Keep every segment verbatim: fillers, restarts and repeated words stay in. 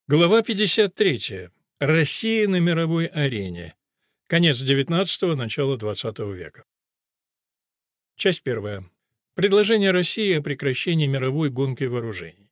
Глава пятьдесят третья. Россия на мировой арене. Конец девятнадцатого, начало двадцатого века. Часть первая. Предложение России о прекращении мировой гонки вооружений.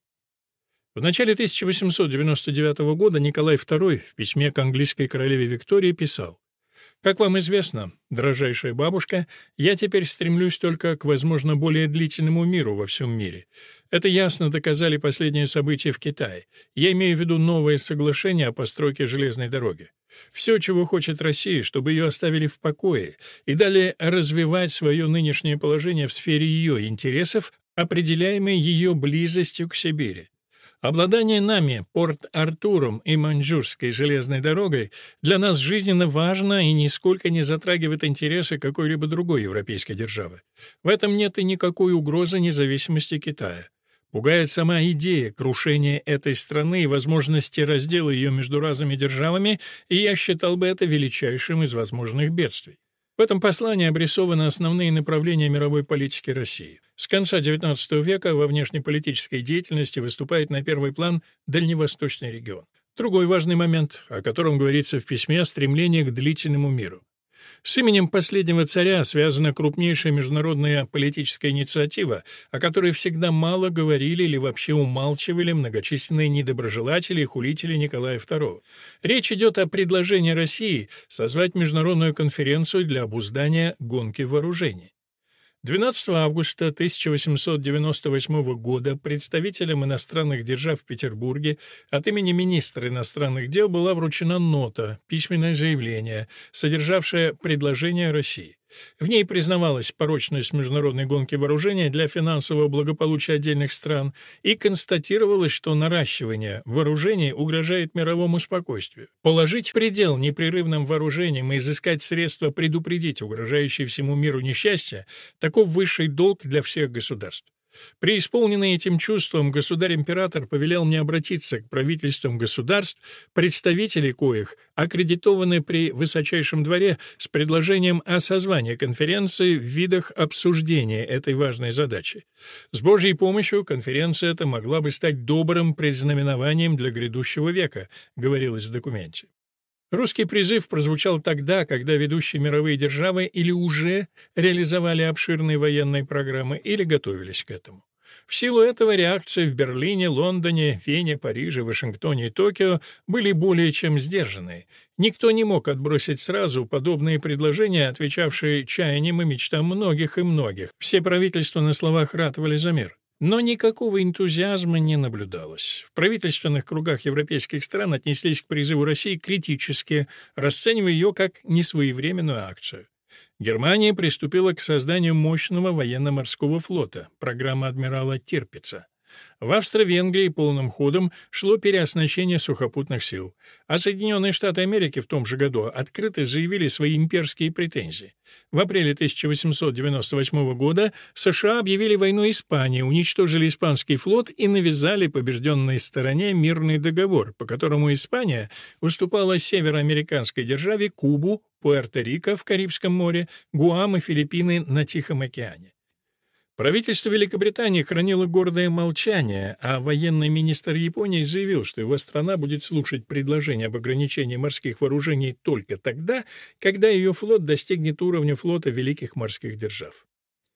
В начале тысяча восемьсот девяносто девятого года Николай второй в письме к английской королеве Виктории писал: «Как вам известно, дорожайшая бабушка, я теперь стремлюсь только к, возможно, более длительному миру во всем мире. Это ясно доказали последние события в Китае. Я имею в виду новое соглашение о постройке железной дороги. Все, чего хочет Россия, чтобы ее оставили в покое и дали развивать свое нынешнее положение в сфере ее интересов, определяемой ее близостью к Сибири. Обладание нами Порт-Артуром и Маньчжурской железной дорогой для нас жизненно важно и нисколько не затрагивает интересы какой-либо другой европейской державы. В этом нет и никакой угрозы независимости Китая. Пугает сама идея крушения этой страны и возможности раздела ее между разными державами, и я считал бы это величайшим из возможных бедствий». В этом послании обрисованы основные направления мировой политики России. С конца девятнадцатого века во внешнеполитической деятельности выступает на первый план Дальневосточный регион. Другой важный момент, о котором говорится в письме, — стремление к длительному миру. С именем последнего царя связана крупнейшая международная политическая инициатива, о которой всегда мало говорили или вообще умалчивали многочисленные недоброжелатели и хулители Николая второго. Речь идет о предложении России созвать международную конференцию для обуздания гонки вооружений. двенадцатого августа тысяча восемьсот девяносто восьмого года представителям иностранных держав в Петербурге от имени министра иностранных дел была вручена нота, письменное заявление, содержавшее предложение России. В ней признавалась порочность международной гонки вооружения для финансового благополучия отдельных стран и констатировалось, что наращивание вооружений угрожает мировому спокойствию. Положить предел непрерывным вооружениям и изыскать средства предупредить угрожающие всему миру несчастья — таков высший долг для всех государств. Преисполненный этим чувством, государь-император повелел мне обратиться к правительствам государств, представители коих аккредитованы при высочайшем дворе, с предложением о созвании конференции в видах обсуждения этой важной задачи. С Божьей помощью конференция эта могла бы стать добрым предзнаменованием для грядущего века, говорилось в документе. Русский призыв прозвучал тогда, когда ведущие мировые державы или уже реализовали обширные военные программы, или готовились к этому. В силу этого реакции в Берлине, Лондоне, Вене, Париже, Вашингтоне и Токио были более чем сдержанные. Никто не мог отбросить сразу подобные предложения, отвечавшие чаяниям и мечтам многих и многих. Все правительства на словах ратовали за мир. Но никакого энтузиазма не наблюдалось. В правительственных кругах европейских стран отнеслись к призыву России критически, расценивая ее как несвоевременную акцию. Германия приступила к созданию мощного военно-морского флота, программа адмирала Тирпица. В Австро-Венгрии полным ходом шло переоснащение сухопутных сил, а Соединенные Штаты Америки в том же году открыто заявили свои имперские претензии. В апреле тысяча восемьсот девяносто восьмого года США объявили войну Испании, уничтожили испанский флот и навязали побежденной стороне мирный договор, по которому Испания уступала североамериканской державе Кубу, Пуэрто-Рико в Карибском море, Гуам и Филиппины на Тихом океане. Правительство Великобритании хранило гордое молчание, а военный министр Японии заявил, что его страна будет слушать предложение об ограничении морских вооружений только тогда, когда ее флот достигнет уровня флота великих морских держав.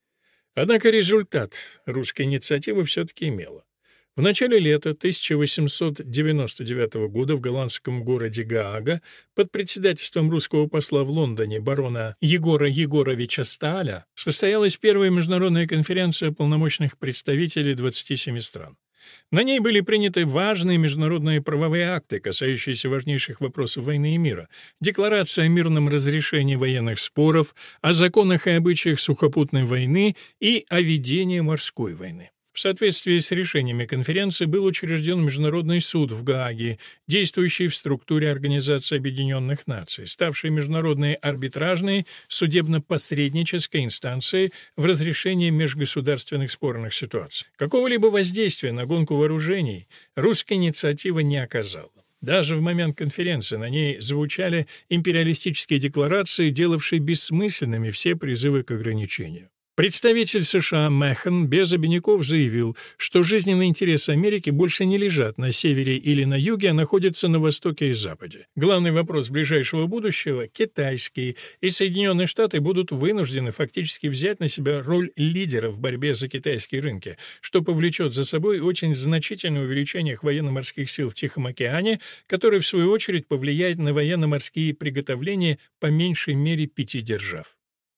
Однако результат русская инициатива все-таки имела. В начале лета тысяча восемьсот девяносто девятого года в голландском городе Гаага под председательством русского посла в Лондоне барона Егора Егоровича Стааля состоялась первая международная конференция полномочных представителей двадцати семи стран. На ней были приняты важные международные правовые акты, касающиеся важнейших вопросов войны и мира, декларация о мирном разрешении военных споров, о законах и обычаях сухопутной войны и о ведении морской войны. В соответствии с решениями конференции был учрежден Международный суд в Гааге, действующий в структуре Организации Объединенных Наций, ставший международной арбитражной судебно-посреднической инстанцией в разрешении межгосударственных спорных ситуаций. Какого-либо воздействия на гонку вооружений русская инициатива не оказала. Даже в момент конференции на ней звучали империалистические декларации, делавшие бессмысленными все призывы к ограничению. Представитель США Мэхан без обиняков заявил, что жизненные интересы Америки больше не лежат на севере или на юге, а находятся на востоке и западе. Главный вопрос ближайшего будущего — китайский, и Соединенные Штаты будут вынуждены фактически взять на себя роль лидера в борьбе за китайские рынки, что повлечет за собой очень значительное увеличение их военно-морских сил в Тихом океане, которое, в свою очередь, повлияет на военно-морские приготовления по меньшей мере пяти держав.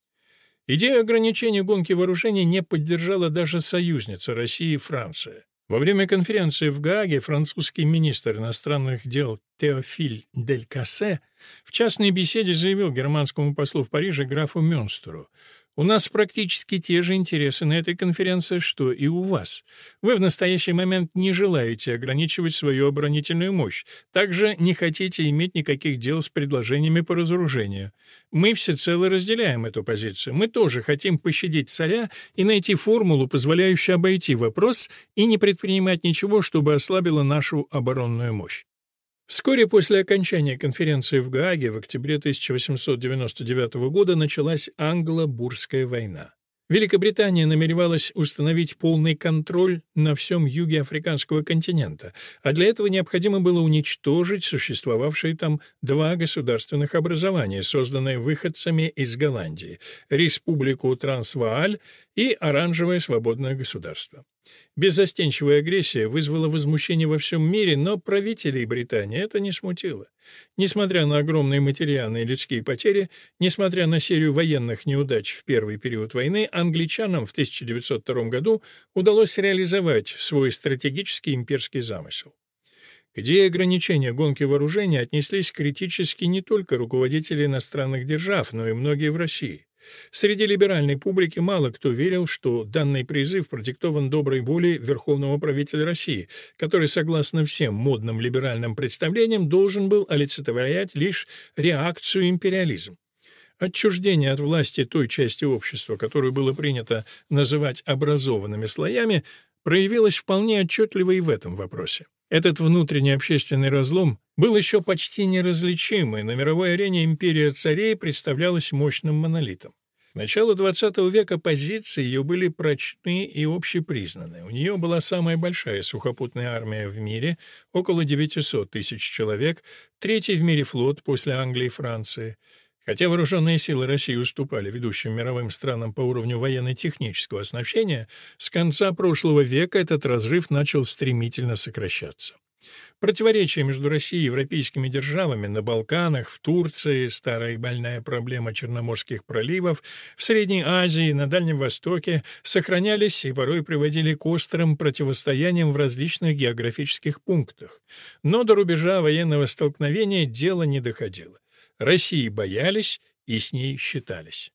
Идею ограничения гонки вооружений не поддержала даже союзница России Франция. Во время конференции в Гааге французский министр иностранных дел Теофиль Дель Кассе в частной беседе заявил германскому послу в Париже графу Мюнстеру: «У нас практически те же интересы на этой конференции, что и у вас. Вы в настоящий момент не желаете ограничивать свою оборонительную мощь, также не хотите иметь никаких дел с предложениями по разоружению. Мы всецело разделяем эту позицию. Мы тоже хотим пощадить царя и найти формулу, позволяющую обойти вопрос и не предпринимать ничего, чтобы ослабило нашу оборонную мощь». Вскоре после окончания конференции в Гааге в октябре тысяча восемьсот девяносто девятого года началась Англо-Бурская война. Великобритания намеревалась установить полный контроль на всем юге африканского континента, а для этого необходимо было уничтожить существовавшие там два государственных образования, созданные выходцами из Голландии — Республику Трансвааль и Оранжевое свободное государство. Беззастенчивая агрессия вызвала возмущение во всем мире, но правителей Британии это не смутило. Несмотря на огромные материальные и людские потери, несмотря на серию военных неудач в первый период войны, англичанам в тысяча девятьсот втором году удалось реализовать свой стратегический имперский замысел. К идее ограничения гонки вооружений отнеслись критически не только руководители иностранных держав, но и многие в России. Среди либеральной публики мало кто верил, что данный призыв продиктован доброй волей верховного правителя России, который, согласно всем модным либеральным представлениям, должен был олицетворять лишь реакцию империализм. Отчуждение от власти той части общества, которую было принято называть образованными слоями, проявилось вполне отчетливо и в этом вопросе. Этот внутренний общественный разлом был еще почти неразличим, и на мировой арене империя царей представлялась мощным монолитом. К началу двадцатого века позиции ее были прочны и общепризнаны. У нее была самая большая сухопутная армия в мире, около девятисот тысяч человек, третий в мире флот после Англии и Франции. Хотя вооруженные силы России уступали ведущим мировым странам по уровню военно-технического оснащения, с конца прошлого века этот разрыв начал стремительно сокращаться. Противоречия между Россией и европейскими державами на Балканах, в Турции, старая и больная проблема Черноморских проливов, в Средней Азии, на Дальнем Востоке сохранялись и порой приводили к острым противостояниям в различных географических пунктах. Но до рубежа военного столкновения дело не доходило. России боялись и с ней считались.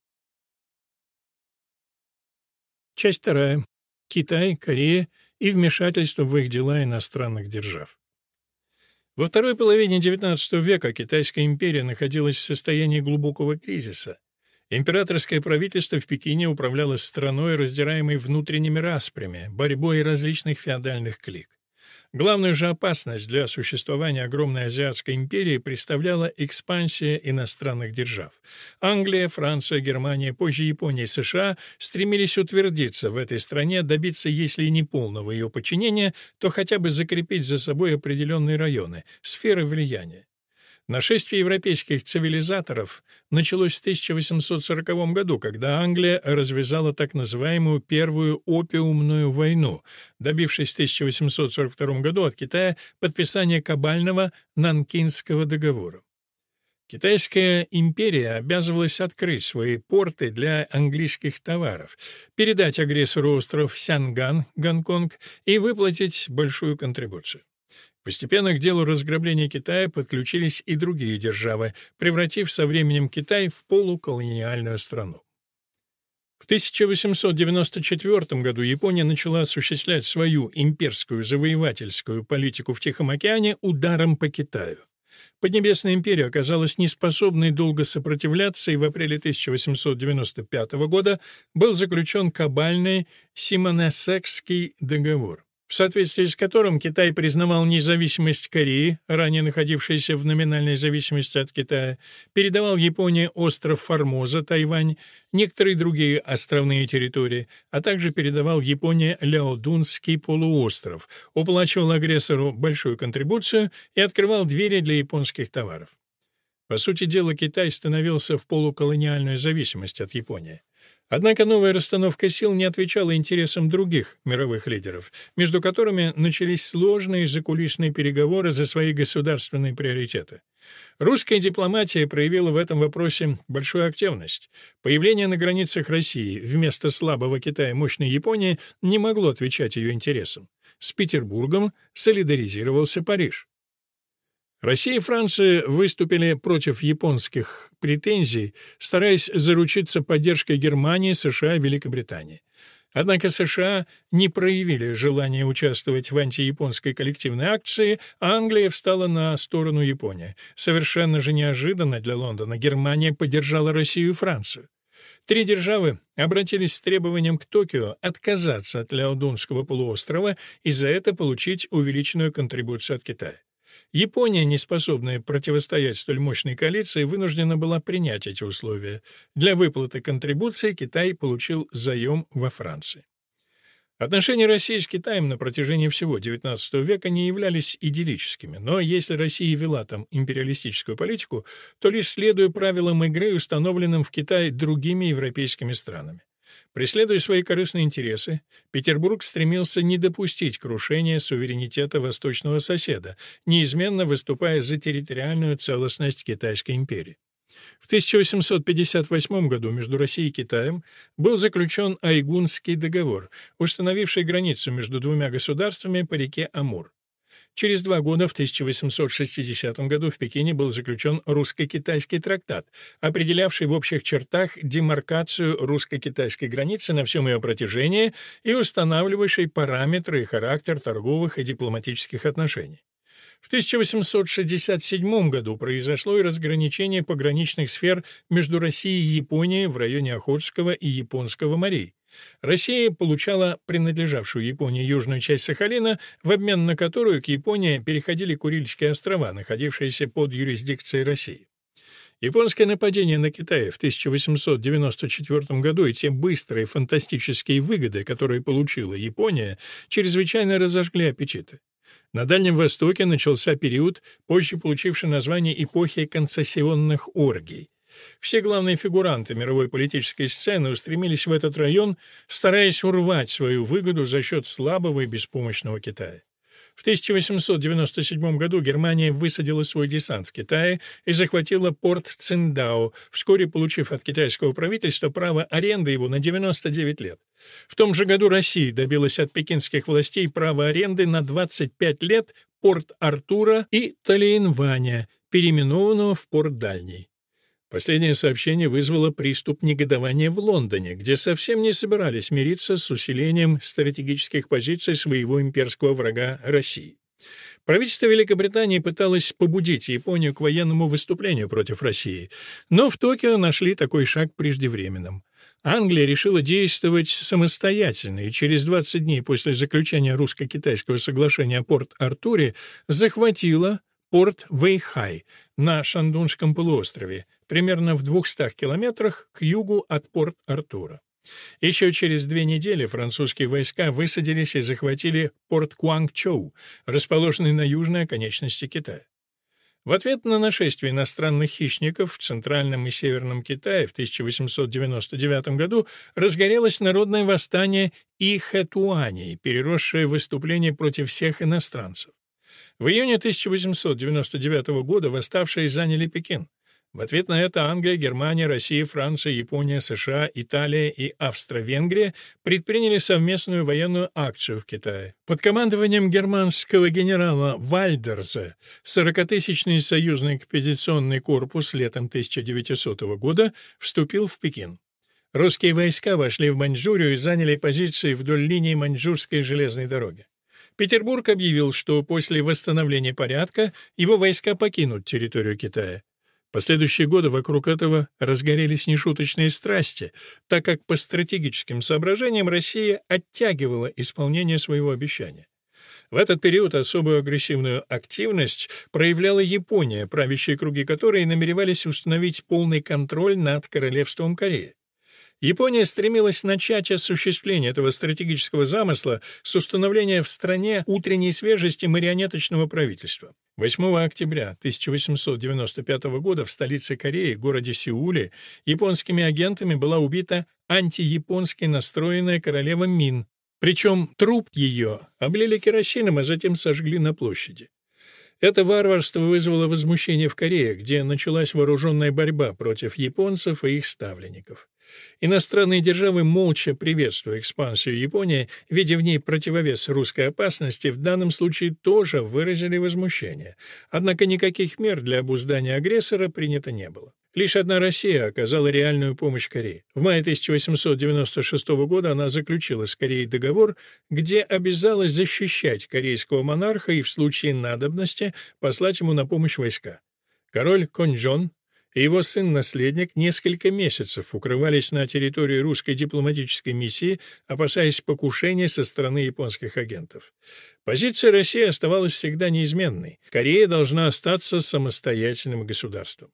Часть вторая. Китай, Корея и вмешательство в их дела иностранных держав. Во второй половине девятнадцатого века Китайская империя находилась в состоянии глубокого кризиса. Императорское правительство в Пекине управляло страной, раздираемой внутренними распрями, борьбой различных феодальных клик. Главную же опасность для существования огромной азиатской империи представляла экспансия иностранных держав. Англия, Франция, Германия, позже Япония и США стремились утвердиться в этой стране, добиться, если и не полного ее подчинения, то хотя бы закрепить за собой определенные районы, сферы влияния. Нашествие европейских цивилизаторов началось в тысяча восемьсот сороковом году, когда Англия развязала так называемую Первую опиумную войну, добившись в тысяча восемьсот сорок втором году от Китая подписания кабального Нанкинского договора. Китайская империя обязывалась открыть свои порты для английских товаров, передать агрессору остров Сянган, Гонконг, и выплатить большую контрибуцию. Постепенно к делу разграбления Китая подключились и другие державы, превратив со временем Китай в полуколониальную страну. В тысяча восемьсот девяносто четвёртом году Япония начала осуществлять свою имперскую завоевательскую политику в Тихом океане ударом по Китаю. Поднебесная империя оказалась неспособной долго сопротивляться, и в апреле тысяча восемьсот девяносто пятого года был заключен кабальный Симоносекский договор. в соответствии с которым Китай признавал независимость Кореи, ранее находившейся в номинальной зависимости от Китая, передавал Японии остров Формоза, Тайвань, некоторые другие островные территории, а также передавал Японии Ляодунский полуостров, уплачивал агрессору большую контрибуцию и открывал двери для японских товаров. По сути дела, Китай становился в полуколониальную зависимость от Японии. Однако новая расстановка сил не отвечала интересам других мировых лидеров, между которыми начались сложные закулисные переговоры за свои государственные приоритеты. Русская дипломатия проявила в этом вопросе большую активность. Появление на границах России вместо слабого Китая мощной Японии не могло отвечать ее интересам. С Петербургом солидаризировался Париж. Россия и Франция выступили против японских претензий, стараясь заручиться поддержкой Германии, США и Великобритании. Однако США не проявили желания участвовать в антияпонской коллективной акции, а Англия встала на сторону Японии. Совершенно же неожиданно для Лондона Германия поддержала Россию и Францию. Три державы обратились с требованием к Токио отказаться от Ляодунского полуострова и за это получить увеличенную контрибуцию от Китая. Япония, не способная противостоять столь мощной коалиции, вынуждена была принять эти условия. Для выплаты контрибуции Китай получил заем во Франции. Отношения России с Китаем на протяжении всего девятнадцатого века не являлись идиллическими, но если Россия вела там империалистическую политику, то лишь следуя правилам игры, установленным в Китае другими европейскими странами. Преследуя свои корыстные интересы, Петербург стремился не допустить крушения суверенитета восточного соседа, неизменно выступая за территориальную целостность Китайской империи. В тысяча восемьсот пятьдесят восьмом году между Россией и Китаем был заключен Айгунский договор, установивший границу между двумя государствами по реке Амур. Через два года, в тысяча восемьсот шестидесятом году, в Пекине был заключен русско-китайский трактат, определявший в общих чертах демаркацию русско-китайской границы на всем ее протяжении и устанавливающий параметры и характер торговых и дипломатических отношений. В тысяча восемьсот шестьдесят седьмом году произошло и разграничение пограничных сфер между Россией и Японией в районе Охотского и Японского морей. Россия получала принадлежавшую Японии южную часть Сахалина, в обмен на которую к Японии переходили Курильские острова, находившиеся под юрисдикцией России. Японское нападение на Китай в тысяча восемьсот девяносто четвёртом году и те быстрые фантастические выгоды, которые получила Япония, чрезвычайно разожгли аппетиты. На Дальнем Востоке начался период, позже получивший название эпохи концессионных оргий. Все главные фигуранты мировой политической сцены устремились в этот район, стараясь урвать свою выгоду за счет слабого и беспомощного Китая. В тысяча восемьсот девяносто седьмом году Германия высадила свой десант в Китае и захватила порт Циндао, вскоре получив от китайского правительства право аренды его на девяносто девять лет. В том же году Россия добилась от пекинских властей права аренды на двадцать пять лет порт Артура и Талиенваня, переименованного в порт Дальний. Последнее сообщение вызвало приступ негодования в Лондоне, где совсем не собирались мириться с усилением стратегических позиций своего имперского врага России. Правительство Великобритании пыталось побудить Японию к военному выступлению против России, но в Токио нашли такой шаг преждевременным. Англия решила действовать самостоятельно и через двадцать дней после заключения русско-китайского соглашения о Порт-Артуре захватила порт Вэйхай на Шандунском полуострове, примерно в двухстах километрах к югу от Порт-Артура. Еще через две недели французские войска высадились и захватили порт Куангчжоу, расположенный на южной оконечности Китая. В ответ на нашествие иностранных хищников в Центральном и Северном Китае в тысяча восемьсот девяносто девятом году разгорелось народное восстание Ихэтуаней, переросшее в выступление против всех иностранцев. В июне тысяча восемьсот девяносто девятого года восставшие заняли Пекин. В ответ на это Англия, Германия, Россия, Франция, Япония, США, Италия и Австро-Венгрия предприняли совместную военную акцию в Китае. Под командованием германского генерала Вальдерза сорокатысячный союзный экспедиционный корпус летом тысяча девятисотого года вступил в Пекин. Русские войска вошли в Маньчжурию и заняли позиции вдоль линии Маньчжурской железной дороги. Петербург объявил, что после восстановления порядка его войска покинут территорию Китая. Последующие годы вокруг этого разгорелись нешуточные страсти, так как по стратегическим соображениям Россия оттягивала исполнение своего обещания. В этот период особую агрессивную активность проявляла Япония, правящие круги которой намеревались установить полный контроль над Королевством Корея. Япония стремилась начать осуществление этого стратегического замысла с установления в стране утренней свежести марионеточного правительства. восьмого октября тысяча восемьсот девяносто пятого года в столице Кореи, городе Сеуле, японскими агентами была убита антияпонски настроенная королева Мин. Причем труп ее облили керосином, а затем сожгли на площади. Это варварство вызвало возмущение в Корее, где началась вооруженная борьба против японцев и их ставленников. Иностранные державы, молча приветствуя экспансию Японии, видя в ней противовес русской опасности, в данном случае тоже выразили возмущение. Однако никаких мер для обуздания агрессора принято не было. Лишь одна Россия оказала реальную помощь Корее. В мае тысяча восемьсот девяносто шестого года она заключила с Кореей договор, где обязалась защищать корейского монарха и в случае надобности послать ему на помощь войска. Король Конджон и его сын-наследник несколько месяцев укрывались на территории русской дипломатической миссии, опасаясь покушения со стороны японских агентов. Позиция России оставалась всегда неизменной. Корея должна остаться самостоятельным государством.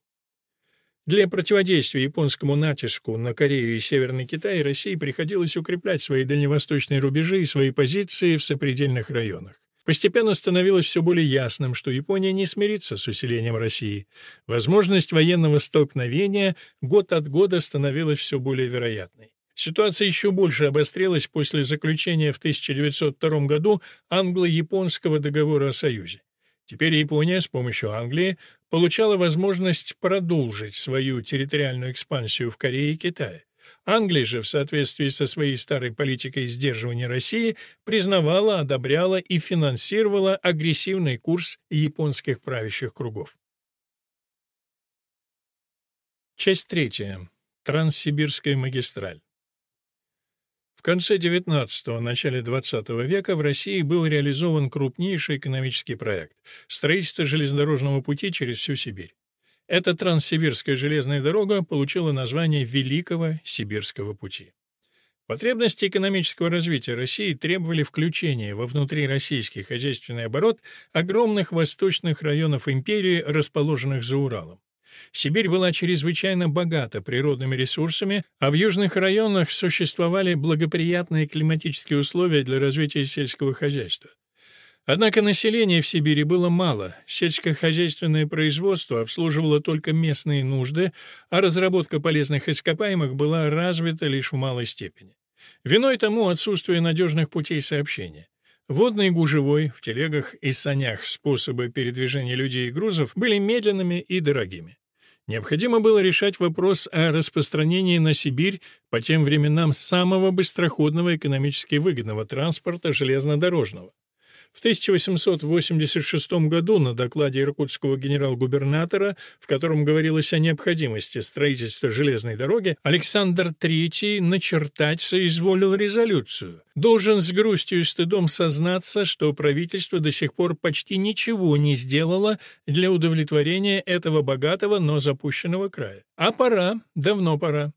Для противодействия японскому натиску на Корею и Северный Китай России приходилось укреплять свои дальневосточные рубежи и свои позиции в сопредельных районах. Постепенно становилось все более ясным, что Япония не смирится с усилением России. Возможность военного столкновения год от года становилась все более вероятной. Ситуация еще больше обострилась после заключения в тысяча девятьсот втором году англо-японского договора о союзе. Теперь Япония с помощью Англии получала возможность продолжить свою территориальную экспансию в Корее и Китае. Англия же, в соответствии со своей старой политикой сдерживания России, признавала, одобряла и финансировала агрессивный курс японских правящих кругов. Часть третья. Транссибирская магистраль. В конце девятнадцатого – начале двадцатого века в России был реализован крупнейший экономический проект – строительство железнодорожного пути через всю Сибирь. Эта Транссибирская железная дорога получила название Великого Сибирского пути. Потребности экономического развития России требовали включения во внутрироссийский хозяйственный оборот огромных восточных районов империи, расположенных за Уралом. Сибирь была чрезвычайно богата природными ресурсами, а в южных районах существовали благоприятные климатические условия для развития сельского хозяйства. Однако населения в Сибири было мало, сельскохозяйственное производство обслуживало только местные нужды, а разработка полезных ископаемых была развита лишь в малой степени. Виной тому отсутствие надежных путей сообщения. Водный и гужевой, в телегах и санях способы передвижения людей и грузов были медленными и дорогими. Необходимо было решать вопрос о распространении на Сибирь по тем временам самого быстроходного экономически выгодного транспорта железнодорожного. В тысяча восемьсот восемьдесят шестом году на докладе иркутского генерал-губернатора, в котором говорилось о необходимости строительства железной дороги, Александр Третий начертать соизволил резолюцию. Должен с грустью и стыдом сознаться, что правительство до сих пор почти ничего не сделало для удовлетворения этого богатого, но запущенного края. А пора, давно пора.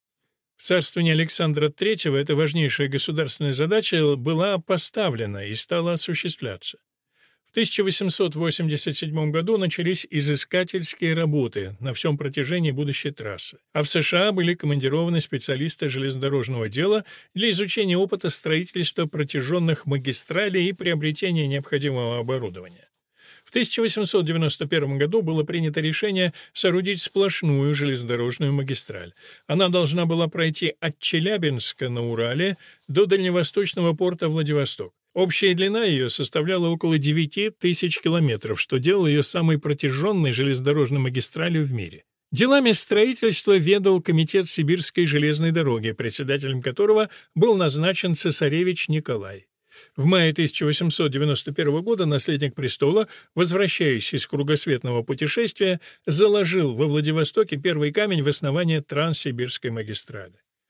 В царствовании Александра Третьего эта важнейшая государственная задача была поставлена и стала осуществляться. В тысяча восемьсот восемьдесят седьмом году начались изыскательские работы на всем протяжении будущей трассы, а в США были командированы специалисты железнодорожного дела для изучения опыта строительства протяженных магистралей и приобретения необходимого оборудования. В тысяча восемьсот девяносто первом году было принято решение соорудить сплошную железнодорожную магистраль. Она должна была пройти от Челябинска на Урале до дальневосточного порта Владивосток. Общая длина ее составляла около девяти тысяч километров, что делало ее самой протяженной железнодорожной магистралью в мире. Делами строительства ведал Комитет Сибирской железной дороги, председателем которого был назначен цесаревич Николай. В мае тысяча восемьсот девяносто первого года наследник престола, возвращаясь из кругосветного путешествия, заложил во Владивостоке первый камень в основание Транссибирской магистрали.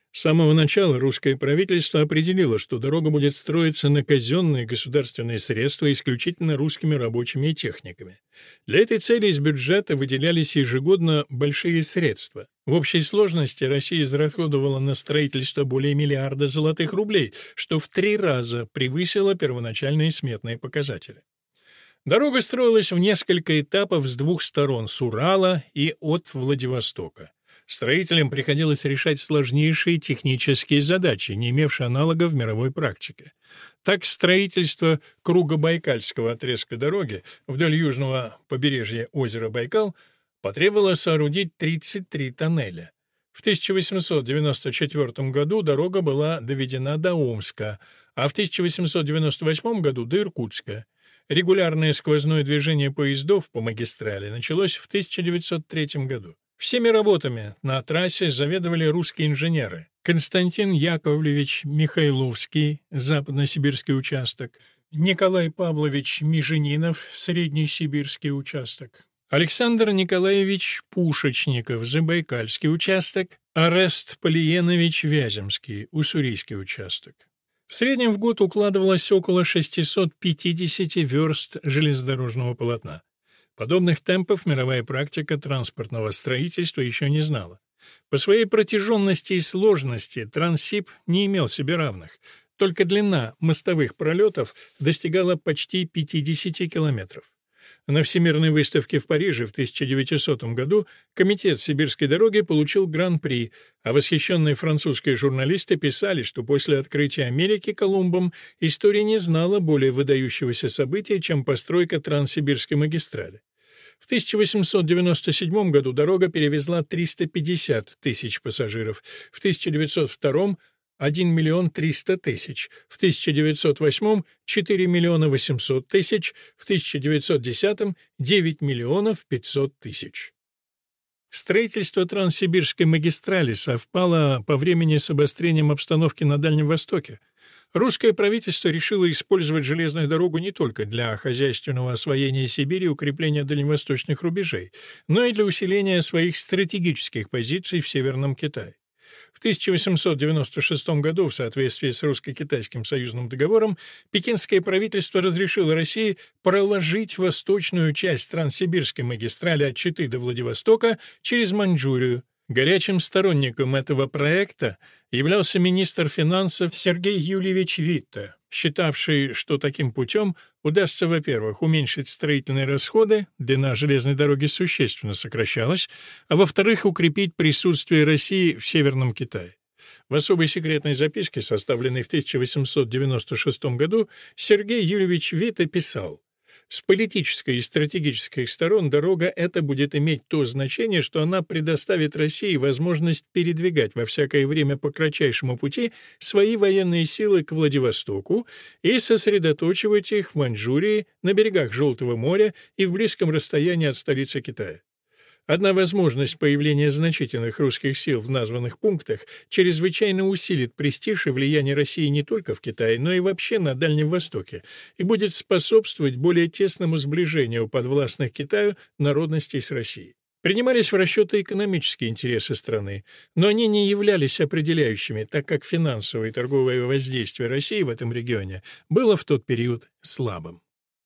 С самого начала русское правительство определило, что дорога будет строиться на казенные государственные средства исключительно русскими рабочими и техниками. Для этой цели из бюджета выделялись ежегодно большие средства. В общей сложности Россия израсходовала на строительство более миллиарда золотых рублей, что в три раза превысило первоначальные сметные показатели. Дорога строилась в несколько этапов с двух сторон, с Урала и от Владивостока. Строителям приходилось решать сложнейшие технические задачи, не имевшие аналога в мировой практике. Так, строительство Кругобайкальского отрезка дороги вдоль южного побережья озера Байкал потребовало соорудить тридцать три тоннеля. В тысяча восемьсот девяносто четвёртом году дорога была доведена до Омска, а в тысяча восемьсот девяносто восьмом году до Иркутска. Регулярное сквозное движение поездов по магистрали началось в тысяча девятьсот третьем году. Всеми работами на трассе заведовали русские инженеры: Константин Яковлевич Михайловский, западносибирский участок, Николай Павлович Меженинов, среднесибирский участок, Александр Николаевич Пушечников, забайкальский участок, Орест Полиенович Вяземский, уссурийский участок. В среднем в год укладывалось около шестисот пятидесяти верст железнодорожного полотна. Подобных темпов мировая практика транспортного строительства еще не знала. По своей протяженности и сложности Транссиб не имел себе равных. Только длина мостовых пролетов достигала почти пятидесяти километров. На Всемирной выставке в Париже в тысяча девятисотом году Комитет Сибирской дороги получил гран-при, а восхищенные французские журналисты писали, что после открытия Америки Колумбом история не знала более выдающегося события, чем постройка Транссибирской магистрали. В тысяча восемьсот девяносто седьмом году дорога перевезла триста пятьдесят тысяч пассажиров, в тысяча девятьсот втором — один миллион триста тысяч, в тысяча девятьсот восьмом — четыре миллиона восемьсот тысяч, в тысяча девятьсот десятом — девять миллионов пятьсот тысяч. Строительство Транссибирской магистрали совпало по времени с обострением обстановки на Дальнем Востоке. Русское правительство решило использовать железную дорогу не только для хозяйственного освоения Сибири и укрепления дальневосточных рубежей, но и для усиления своих стратегических позиций в Северном Китае. В тысяча восемьсот девяносто шестом году, в соответствии с русско-китайским союзным договором, пекинское правительство разрешило России проложить восточную часть Транссибирской магистрали от Читы до Владивостока через Маньчжурию. Горячим сторонником этого проекта являлся министр финансов Сергей Юльевич Витте, считавший, что таким путем удастся, во-первых, уменьшить строительные расходы, длина железной дороги существенно сокращалась, а во-вторых, укрепить присутствие России в Северном Китае. В особой секретной записке, составленной в тысяча восемьсот девяносто шестом году, Сергей Юльевич Витте писал: «С политической и стратегической сторон дорога эта будет иметь то значение, что она предоставит России возможность передвигать во всякое время по кратчайшему пути свои военные силы к Владивостоку и сосредоточивать их в Маньчжурии, на берегах Желтого моря и в близком расстоянии от столицы Китая. Одна возможность появления значительных русских сил в названных пунктах чрезвычайно усилит престиж и влияние России не только в Китае, но и вообще на Дальнем Востоке и будет способствовать более тесному сближению подвластных Китаю народностей с Россией. Принимались в расчеты экономические интересы страны, но они не являлись определяющими, так как финансовое и торговое воздействие России в этом регионе было в тот период слабым».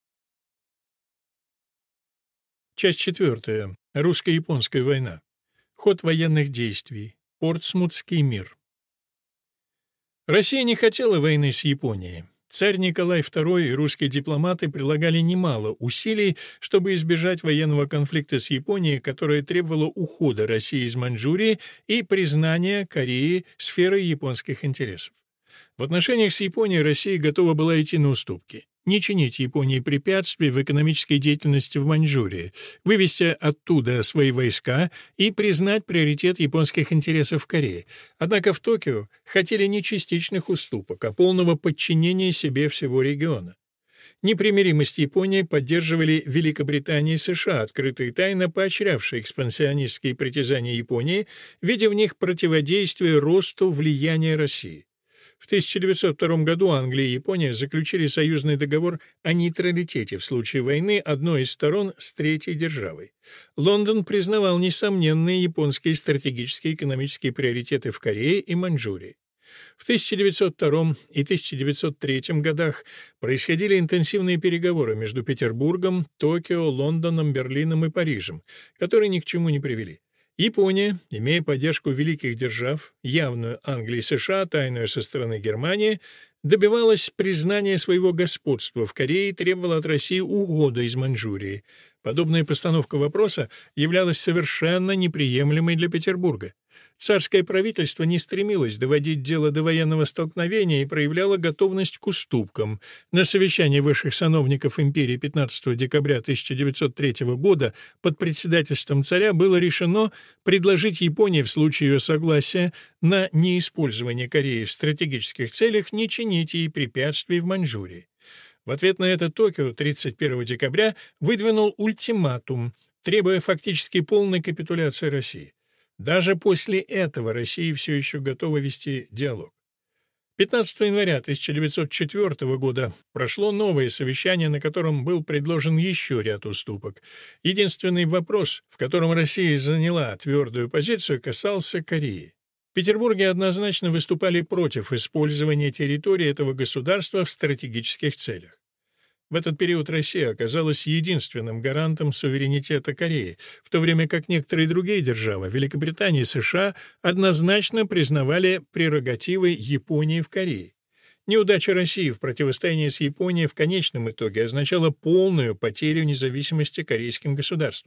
Часть четвертая. Русско-японская война. Ход военных действий. Портсмутский мир. Россия не хотела войны с Японией. Царь Николай второй и русские дипломаты прилагали немало усилий, чтобы избежать военного конфликта с Японией, которое требовало ухода России из Маньчжурии и признания Кореи сферой японских интересов. В отношениях с Японией Россия готова была идти на уступки. Не чинить Японии препятствий в экономической деятельности в Маньчжурии, вывести оттуда свои войска и признать приоритет японских интересов в Корее. Однако в Токио хотели не частичных уступок, а полного подчинения себе всего региона. Непримиримость Японии поддерживали Великобритания и США, открыто и тайно поощрявшие экспансионистские притязания Японии, видя в них противодействие росту влияния России. В тысяча девятьсот втором году Англия и Япония заключили союзный договор о нейтралитете в случае войны одной из сторон с третьей державой. Лондон признавал несомненные японские стратегические и экономические приоритеты в Корее и Маньчжурии. В тысяча девятьсот втором и тысяча девятьсот третьем годах происходили интенсивные переговоры между Петербургом, Токио, Лондоном, Берлином и Парижем, которые ни к чему не привели. Япония, имея поддержку великих держав, явную Англии и США, тайную со стороны Германии, добивалась признания своего господства в Корее и требовала от России ухода из Маньчжурии. Подобная постановка вопроса являлась совершенно неприемлемой для Петербурга. Царское правительство не стремилось доводить дело до военного столкновения и проявляло готовность к уступкам. На совещании высших сановников империи пятнадцатого декабря тысяча девятьсот третьего года под председательством царя было решено предложить Японии в случае ее согласия на неиспользование Кореи в стратегических целях не чинить ей препятствий в Маньчжурии. В ответ на это Токио тридцать первого декабря выдвинул ультиматум, требуя фактически полной капитуляции России. Даже после этого Россия все еще готова вести диалог. пятнадцатого января тысяча девятьсот четвёртого года прошло новое совещание, на котором был предложен еще ряд уступок. Единственный вопрос, в котором Россия заняла твердую позицию, касался Кореи. В Петербурге однозначно выступали против использования территории этого государства в стратегических целях. В этот период Россия оказалась единственным гарантом суверенитета Кореи, в то время как некоторые другие державы, Великобритания и США, однозначно признавали прерогативы Японии в Корее. Неудача России в противостоянии с Японией в конечном итоге означала полную потерю независимости корейским государством.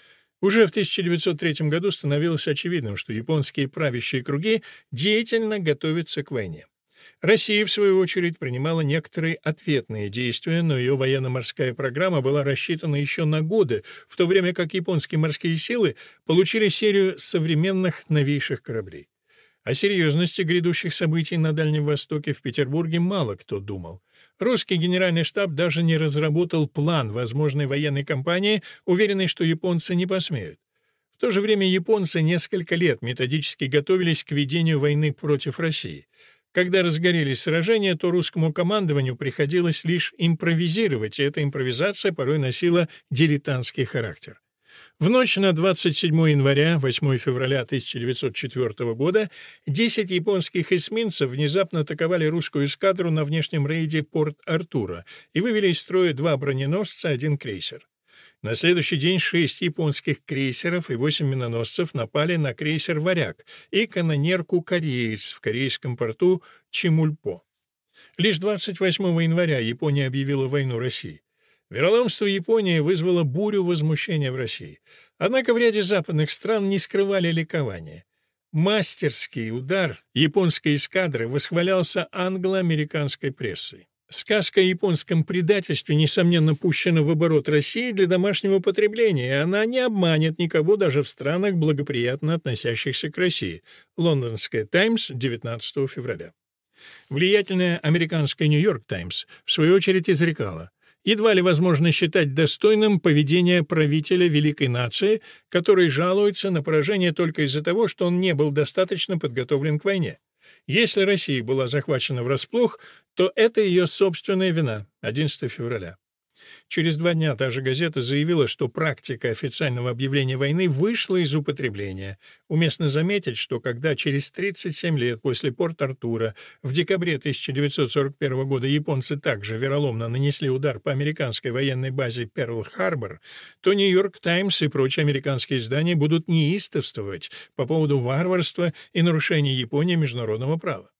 Уже в тысяча девятьсот третьем году становилось очевидным, что японские правящие круги деятельно готовятся к войне. Россия, в свою очередь, принимала некоторые ответные действия, но ее военно-морская программа была рассчитана еще на годы, в то время как японские морские силы получили серию современных новейших кораблей. О серьезности грядущих событий на Дальнем Востоке в Петербурге мало кто думал. Русский генеральный штаб даже не разработал план возможной военной кампании, уверенный, что японцы не посмеют. В то же время японцы несколько лет методически готовились к ведению войны против России. Когда разгорелись сражения, то русскому командованию приходилось лишь импровизировать, и эта импровизация порой носила дилетантский характер. В ночь на двадцать седьмое января — восьмое февраля тысяча девятьсот четвёртого года десять японских эсминцев внезапно атаковали русскую эскадру на внешнем рейде Порт-Артура и вывели из строя два броненосца, один крейсер. На следующий день шесть японских крейсеров и восемь миноносцев напали на крейсер «Варяг» и канонерку «Кореец» в корейском порту Чемульпо. Лишь двадцать восьмого января Япония объявила войну России. Вероломство Японии вызвало бурю возмущения в России. Однако в ряде западных стран не скрывали ликования. Мастерский удар японской эскадры восхвалялся англо-американской прессой. Сказка о японском предательстве, несомненно, пущена в оборот России для домашнего потребления, и она не обманет никого даже в странах, благоприятно относящихся к России. Лондонская «Таймс», девятнадцатого февраля. Влиятельная американская «Нью-Йорк Таймс» в свою очередь изрекала: едва ли возможно считать достойным поведения правителя великой нации, который жалуется на поражение только из-за того, что он не был достаточно подготовлен к войне. Если Россия была захвачена врасплох, то это ее собственная вина. одиннадцатого февраля. Через два дня та же газета заявила, что практика официального объявления войны вышла из употребления. Уместно заметить, что когда через тридцать семь лет после Порт-Артура в декабре тысяча девятьсот сорок первого года японцы также вероломно нанесли удар по американской военной базе Перл-Харбор, то «Нью-Йорк Таймс» и прочие американские издания будут неистовствовать по поводу варварства и нарушения Японией международного права.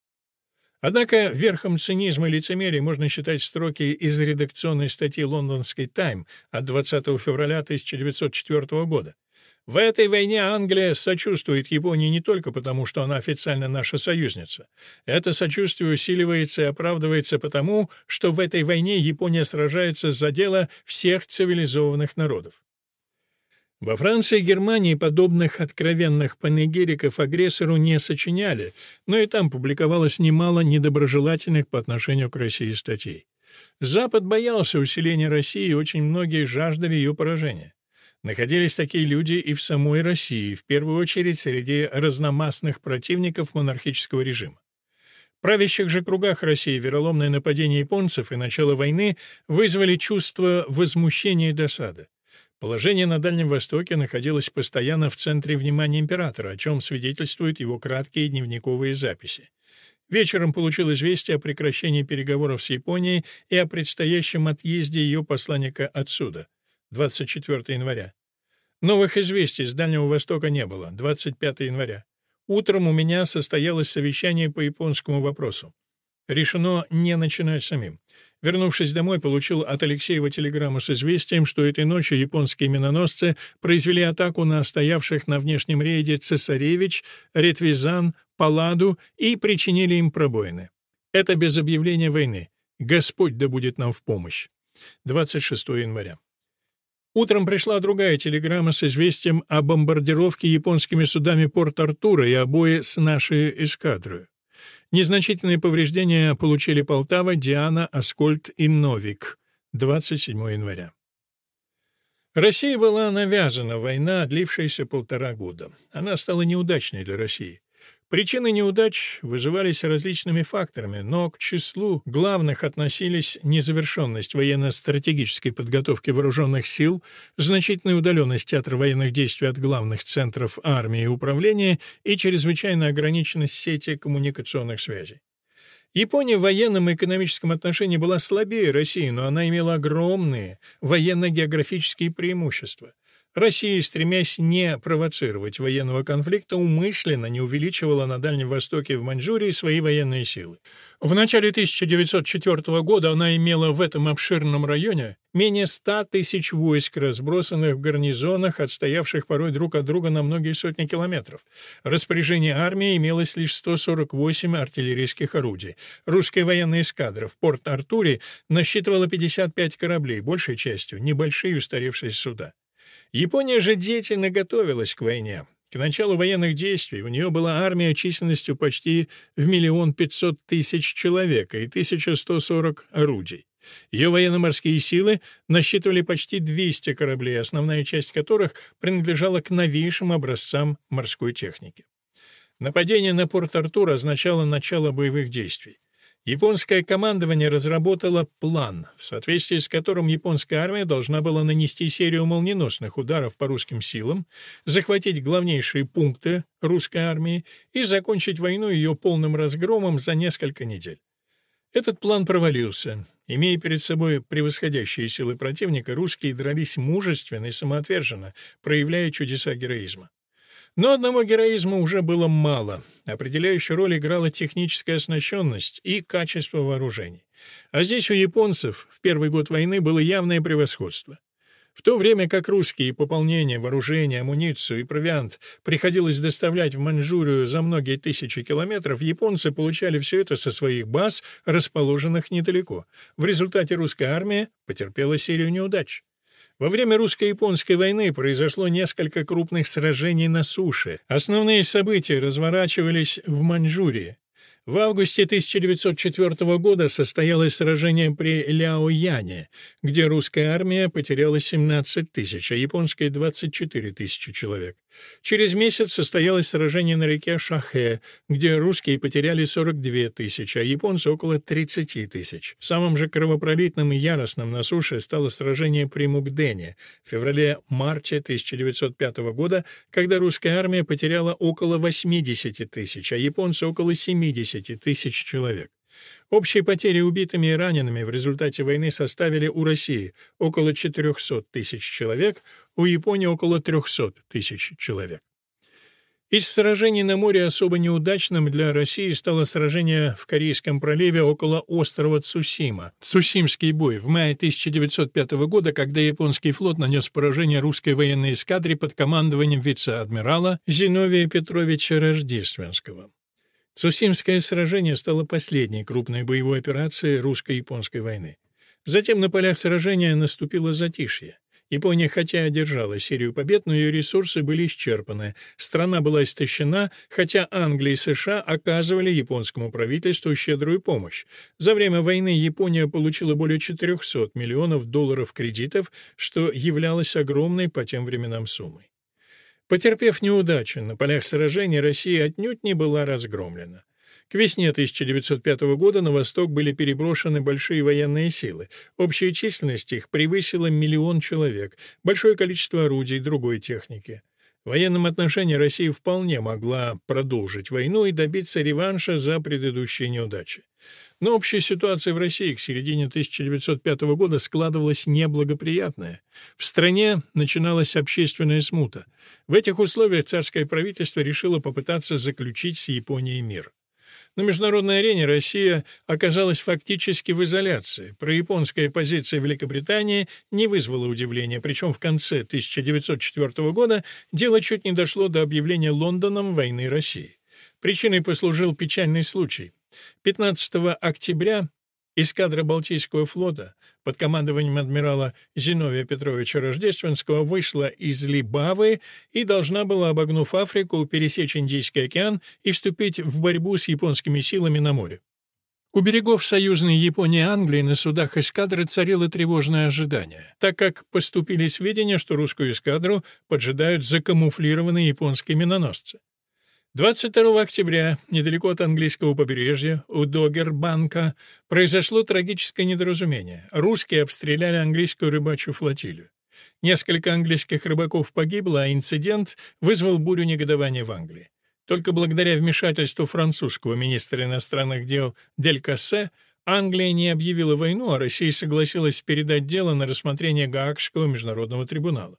Однако верхом цинизма и лицемерия можно считать строки из редакционной статьи лондонской «Тайм» от двадцатого февраля тысяча девятьсот четвёртого года. В этой войне Англия сочувствует Японии не только потому, что она официально наша союзница. Это сочувствие усиливается и оправдывается потому, что в этой войне Япония сражается за дело всех цивилизованных народов. Во Франции и Германии подобных откровенных панегириков агрессору не сочиняли, но и там публиковалось немало недоброжелательных по отношению к России статей. Запад боялся усиления России, и очень многие жаждали ее поражения. Находились такие люди и в самой России, в первую очередь среди разномастных противников монархического режима. В правящих же кругах России вероломное нападение японцев и начало войны вызвали чувство возмущения и досады. Положение на Дальнем Востоке находилось постоянно в центре внимания императора, о чем свидетельствуют его краткие дневниковые записи. Вечером получил известие о прекращении переговоров с Японией и о предстоящем отъезде ее посланника отсюда. двадцать четвёртого января. Новых известий с Дальнего Востока не было. двадцать пятого января. Утром у меня состоялось совещание по японскому вопросу. Решено не начинать самим. Вернувшись домой, получил от Алексеева телеграмму с известием, что этой ночью японские миноносцы произвели атаку на стоявших на внешнем рейде «Цесаревич», «Ретвизан», «Палладу» и причинили им пробоины. Это без объявления войны. Господь да будет нам в помощь. двадцать шестого января. Утром пришла другая телеграмма с известием о бомбардировке японскими судами Порт-Артура и о бое с нашей эскадрой. Незначительные повреждения получили Полтава, Диана, Аскольд и Новик. двадцать седьмого января. России была навязана война, длившаяся полтора года. Она стала неудачной для России. Причины неудач вызывались различными факторами, но к числу главных относились незавершенность военно-стратегической подготовки вооруженных сил, значительная удаленность театра военных действий от главных центров армии и управления и чрезвычайная ограниченность сети коммуникационных связей. Япония в военном и экономическом отношении была слабее России, но она имела огромные военно-географические преимущества. Россия, стремясь не провоцировать военного конфликта, умышленно не увеличивала на Дальнем Востоке и в Маньчжурии свои военные силы. В начале тысяча девятьсот четвёртого года она имела в этом обширном районе менее ста тысяч войск, разбросанных в гарнизонах, отстоявших порой друг от друга на многие сотни километров. В распоряжении армии имелось лишь сто сорок восемь артиллерийских орудий. Русская военная эскадра в Порт-Артуре насчитывала пятьдесят пять кораблей, большей частью небольшие устаревшие суда. Япония же деятельно готовилась к войне. К началу военных действий у нее была армия численностью почти в миллион пятьсот тысяч человек и тысяча сто сорок орудий. Ее военно-морские силы насчитывали почти двести кораблей, основная часть которых принадлежала к новейшим образцам морской техники. Нападение на Порт-Артур означало начало боевых действий. Японское командование разработало план, в соответствии с которым японская армия должна была нанести серию молниеносных ударов по русским силам, захватить главнейшие пункты русской армии и закончить войну ее полным разгромом за несколько недель. Этот план провалился. Имея перед собой превосходящие силы противника, русские дрались мужественно и самоотверженно, проявляя чудеса героизма. Но одного героизма уже было мало. Определяющую роль играла техническая оснащенность и качество вооружений. А здесь у японцев в первый год войны было явное превосходство. В то время как русские пополнения, вооружение, амуницию и провиант приходилось доставлять в Маньчжурию за многие тысячи километров, японцы получали все это со своих баз, расположенных недалеко. В результате русская армия потерпела серию неудач. Во время русско-японской войны произошло несколько крупных сражений на суше. Основные события разворачивались в Маньчжурии. В августе тысяча девятьсот четвёртого года состоялось сражение при Ляояне, где русская армия потеряла семнадцать тысяч, а японская — двадцать четыре тысячи человек. Через месяц состоялось сражение на реке Шахэ, где русские потеряли сорок две тысячи, а японцы — около тридцати тысяч. Самым же кровопролитным и яростным на суше стало сражение при Мукдене в феврале-марте тысяча девятьсот пятого года, когда русская армия потеряла около восьмидесяти тысяч, а японцы — около семидесяти тысяч человек. Общие потери убитыми и ранеными в результате войны составили у России около четырехсот тысяч человек, у Японии около трехсот тысяч человек. Из сражений на море особо неудачным для России стало сражение в Корейском проливе около острова Цусима. Цусимский бой в мае тысяча девятьсот пятого года, когда японский флот нанес поражение русской военной эскадре под командованием вице-адмирала Зиновия Петровича Рождественского. Цусимское сражение стало последней крупной боевой операцией русско-японской войны. Затем на полях сражения наступило затишье. Япония хотя одержала серию побед, но ее ресурсы были исчерпаны. Страна была истощена, хотя Англия и США оказывали японскому правительству щедрую помощь. За время войны Япония получила более четырехсот миллионов долларов кредитов, что являлось огромной по тем временам суммой. Потерпев неудачу на полях сражений, Россия отнюдь не была разгромлена. К весне тысяча девятьсот пятого года на восток были переброшены большие военные силы. Общая численность их превысила миллион человек, большое количество орудий и другой техники. В военном отношении Россия вполне могла продолжить войну и добиться реванша за предыдущие неудачи. Но общая ситуация в России к середине тысяча девятьсот пятого года складывалась неблагоприятная. В стране начиналась общественная смута. В этих условиях царское правительство решило попытаться заключить с Японией мир. На международной арене Россия оказалась фактически в изоляции. Прояпонская позиция Великобритании не вызвала удивления, причем в конце тысяча девятьсот четвёртого года дело чуть не дошло до объявления Лондоном войны России. Причиной послужил печальный случай. пятнадцатого октября эскадра Балтийского флота под командованием адмирала Зиновия Петровича Рождественского вышла из Либавы и должна была, обогнув Африку, пересечь Индийский океан и вступить в борьбу с японскими силами на море. У берегов союзной Японии и Англии на судах эскадры царило тревожное ожидание, так как поступили сведения, что русскую эскадру поджидают закамуфлированные японские миноносцы. двадцать второго октября, недалеко от английского побережья, у Доггер-Банка, произошло трагическое недоразумение. Русские обстреляли английскую рыбачью флотилию. Несколько английских рыбаков погибло, а инцидент вызвал бурю негодования в Англии. Только благодаря вмешательству французского министра иностранных дел Дель Кассе Англия не объявила войну, а Россия согласилась передать дело на рассмотрение Гаагского международного трибунала.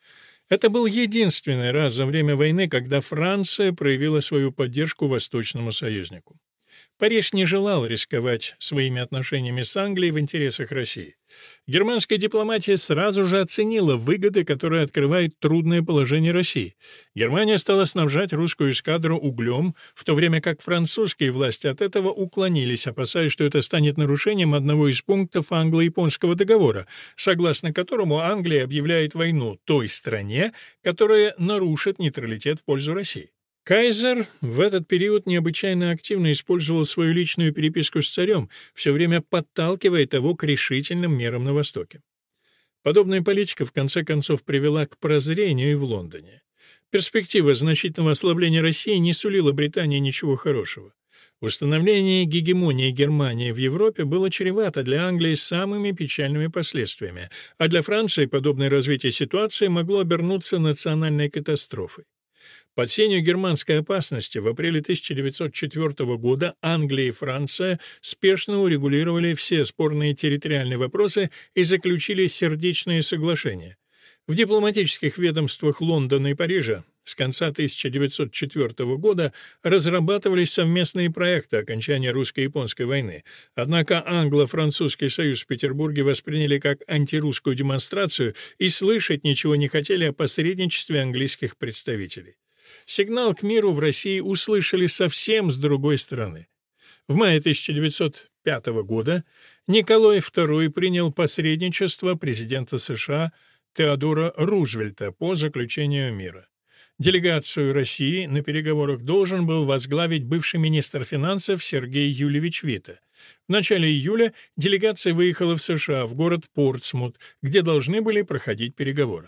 Это был единственный раз за время войны, когда Франция проявила свою поддержку восточному союзнику. Париж не желал рисковать своими отношениями с Англией в интересах России. Германская дипломатия сразу же оценила выгоды, которые открывает трудное положение России. Германия стала снабжать русскую эскадру углем, в то время как французские власти от этого уклонились, опасаясь, что это станет нарушением одного из пунктов англо-японского договора, согласно которому Англия объявляет войну той стране, которая нарушит нейтралитет в пользу России. Кайзер в этот период необычайно активно использовал свою личную переписку с царем, все время подталкивая того к решительным мерам на Востоке. Подобная политика в конце концов привела к прозрению и в Лондоне. Перспектива значительного ослабления России не сулила Британии ничего хорошего. Установление гегемонии Германии в Европе было чревато для Англии самыми печальными последствиями, а для Франции подобное развитие ситуации могло обернуться национальной катастрофой. Под сенью германской опасности в апреле тысяча девятьсот четвёртого года Англия и Франция спешно урегулировали все спорные территориальные вопросы и заключили сердечные соглашения. В дипломатических ведомствах Лондона и Парижа с конца тысяча девятьсот четвёртого года разрабатывались совместные проекты окончания русско-японской войны. Однако англо-французский союз в Петербурге восприняли как антирусскую демонстрацию и слышать ничего не хотели о посредничестве английских представителей. Сигнал к миру в России услышали совсем с другой стороны. В мае тысяча девятьсот пятого года Николай второй принял посредничество президента США Теодора Рузвельта по заключению мира. Делегацию России на переговорах должен был возглавить бывший министр финансов Сергей Юльевич Вита. В начале июля делегация выехала в США, в город Портсмут, где должны были проходить переговоры.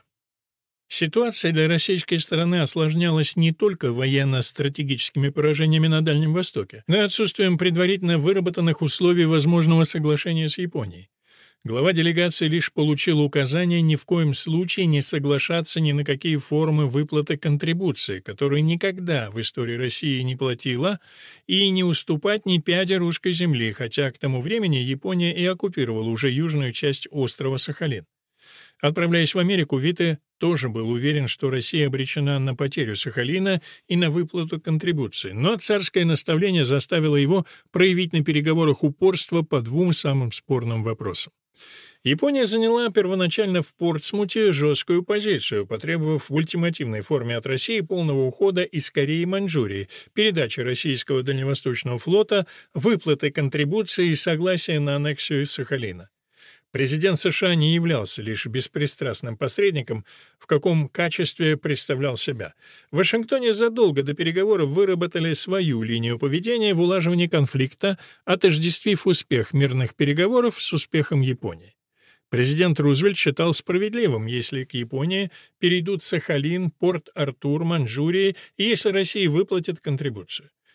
Ситуация для российской стороны осложнялась не только военно-стратегическими поражениями на Дальнем Востоке, но и отсутствием предварительно выработанных условий возможного соглашения с Японией. Глава делегации лишь получил указание ни в коем случае не соглашаться ни на какие формы выплаты контрибуции, которые никогда в истории России не платила, и не уступать ни пяди русской земли, хотя к тому времени Япония и оккупировала уже южную часть острова Сахалин. Отправляясь в Америку, Витте тоже был уверен, что Россия обречена на потерю Сахалина и на выплату контрибуции, но царское наставление заставило его проявить на переговорах упорство по двум самым спорным вопросам. Япония заняла первоначально в Портсмуте жесткую позицию, потребовав в ультимативной форме от России полного ухода из Кореи и Маньчжурии, передачи российского дальневосточного флота, выплаты контрибуции и согласия на аннексию Сахалина. Президент США не являлся лишь беспристрастным посредником, в каком качестве представлял себя. В Вашингтоне задолго до переговоров выработали свою линию поведения в улаживании конфликта, отождествив успех мирных переговоров с успехом Японии. Президент Рузвельт считал справедливым, если к Японии перейдут Сахалин, Порт-Артур, Маньчжурия и если Россия выплатит контрибуцию.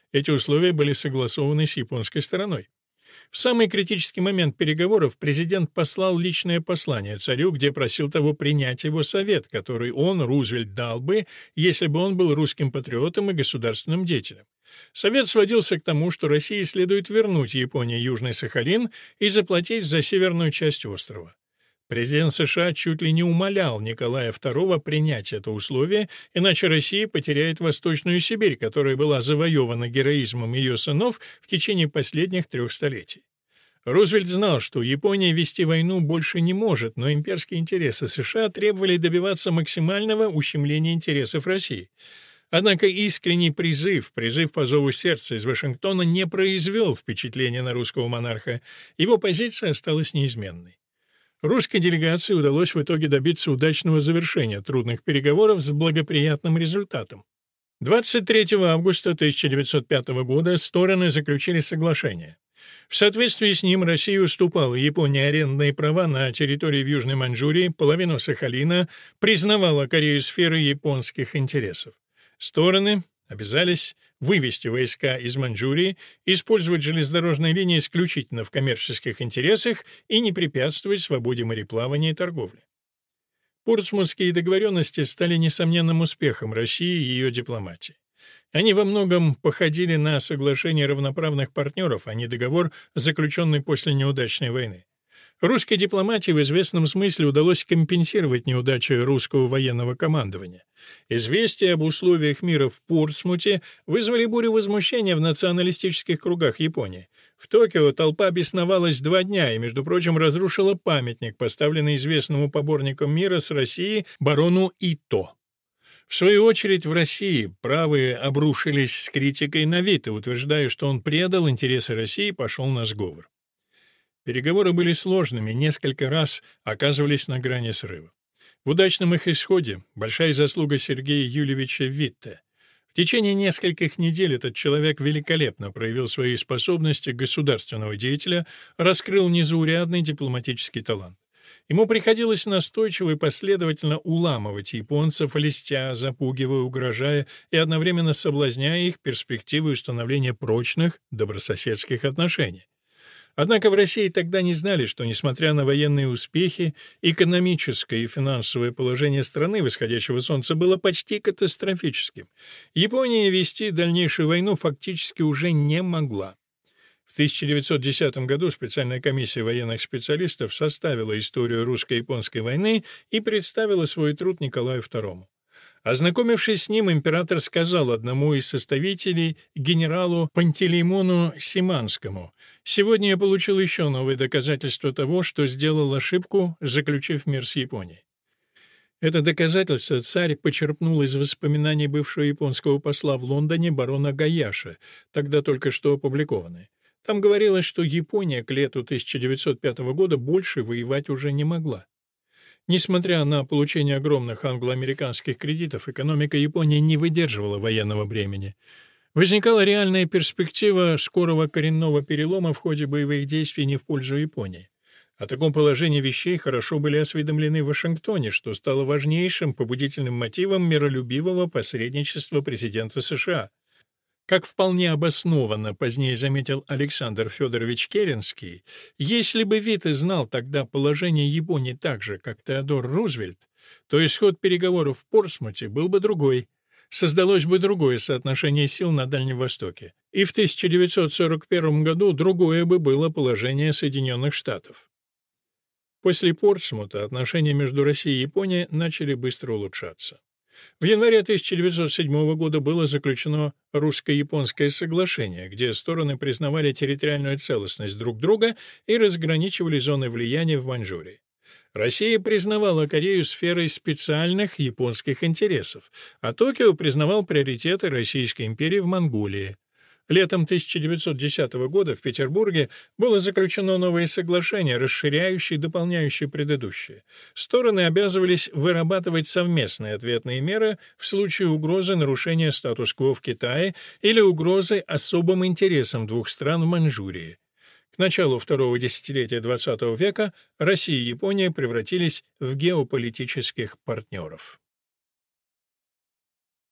Эти условия были согласованы с японской стороной. В самый критический момент переговоров президент послал личное послание царю, где просил того принять его совет, который он, Рузвельт, дал бы, если бы он был русским патриотом и государственным деятелем. Совет сводился к тому, что России следует вернуть Японии Южный Сахалин и заплатить за северную часть острова. Президент США чуть ли не умолял Николая второго принять это условие, иначе Россия потеряет Восточную Сибирь, которая была завоевана героизмом ее сынов в течение последних трех столетий. Рузвельт знал, что Япония вести войну больше не может, но имперские интересы США требовали добиваться максимального ущемления интересов России. Однако искренний призыв, призыв по зову сердца из Вашингтона не произвел впечатления на русского монарха, его позиция осталась неизменной. Русской делегации удалось в итоге добиться удачного завершения трудных переговоров с благоприятным результатом. двадцать третьего августа тысяча девятьсот пятого года стороны заключили соглашение. В соответствии с ним Россия уступала Японии арендные права на территории в Южной Маньчжурии, половину Сахалина, признавала Корею сферой японских интересов. Стороны обязались вывести войска из Маньчжурии, использовать железнодорожные линии исключительно в коммерческих интересах и не препятствовать свободе мореплавания и торговли. Портсмутские договоренности стали несомненным успехом России и ее дипломатии. Они во многом походили на соглашение равноправных партнеров, а не договор, заключенный после неудачной войны. Русской дипломатии в известном смысле удалось компенсировать неудачи русского военного командования. Известия об условиях мира в Портсмуте вызвали бурю возмущения в националистических кругах Японии. В Токио толпа бесновалась два дня и, между прочим, разрушила памятник, поставленный известному поборником мира с Россией барону Ито. В свою очередь, в России правые обрушились с критикой на Вита, утверждая, что он предал интересы России и пошел на сговор. Переговоры были сложными, несколько раз оказывались на грани срыва. В удачном их исходе большая заслуга Сергея Юльевича Витте. В течение нескольких недель этот человек великолепно проявил свои способности государственного деятеля, раскрыл незаурядный дипломатический талант. Ему приходилось настойчиво и последовательно уламывать японцев, льстя, запугивая, угрожая и одновременно соблазняя их перспективой установления прочных добрососедских отношений. Однако в России тогда не знали, что, несмотря на военные успехи, экономическое и финансовое положение страны восходящего солнца было почти катастрофическим. Япония вести дальнейшую войну фактически уже не могла. В тысяча девятьсот десятом году специальная комиссия военных специалистов составила историю русско-японской войны и представила свой труд Николаю второму. Ознакомившись с ним, император сказал одному из составителей, генералу Пантелеймону Симанскому: «Сегодня я получил еще новые доказательства того, что сделал ошибку, заключив мир с Японией». Это доказательство царь почерпнул из воспоминаний бывшего японского посла в Лондоне барона Гаяши, тогда только что опубликованные. Там говорилось, что Япония к лету тысяча девятьсот пятого года больше воевать уже не могла. Несмотря на получение огромных англо-американских кредитов, экономика Японии не выдерживала военного бремени. Возникала реальная перспектива скорого коренного перелома в ходе боевых действий не в пользу Японии. О таком положении вещей хорошо были осведомлены в Вашингтоне, что стало важнейшим побудительным мотивом миролюбивого посредничества президента США. Как вполне обоснованно позднее заметил Александр Федорович Керенский, если бы Витте знал тогда положение Японии так же, как Теодор Рузвельт, то исход переговоров в Портсмуте был бы другой. Создалось бы другое соотношение сил на Дальнем Востоке. И в тысяча девятьсот сорок первом году другое бы было положение Соединенных Штатов. После Портсмута отношения между Россией и Японией начали быстро улучшаться. В январе тысяча девятьсот седьмого года было заключено русско-японское соглашение, где стороны признавали территориальную целостность друг друга и разграничивали зоны влияния в Маньчжурии. Россия признавала Корею сферой специальных японских интересов, а Токио признавал приоритеты Российской империи в Монголии. Летом тысяча девятьсот десятого года в Петербурге было заключено новое соглашение, расширяющее и дополняющее предыдущее. Стороны обязывались вырабатывать совместные ответные меры в случае угрозы нарушения статус-кво в Китае или угрозы особым интересам двух стран в Маньчжурии. К началу второго десятилетия двадцатого века Россия и Япония превратились в геополитических партнеров.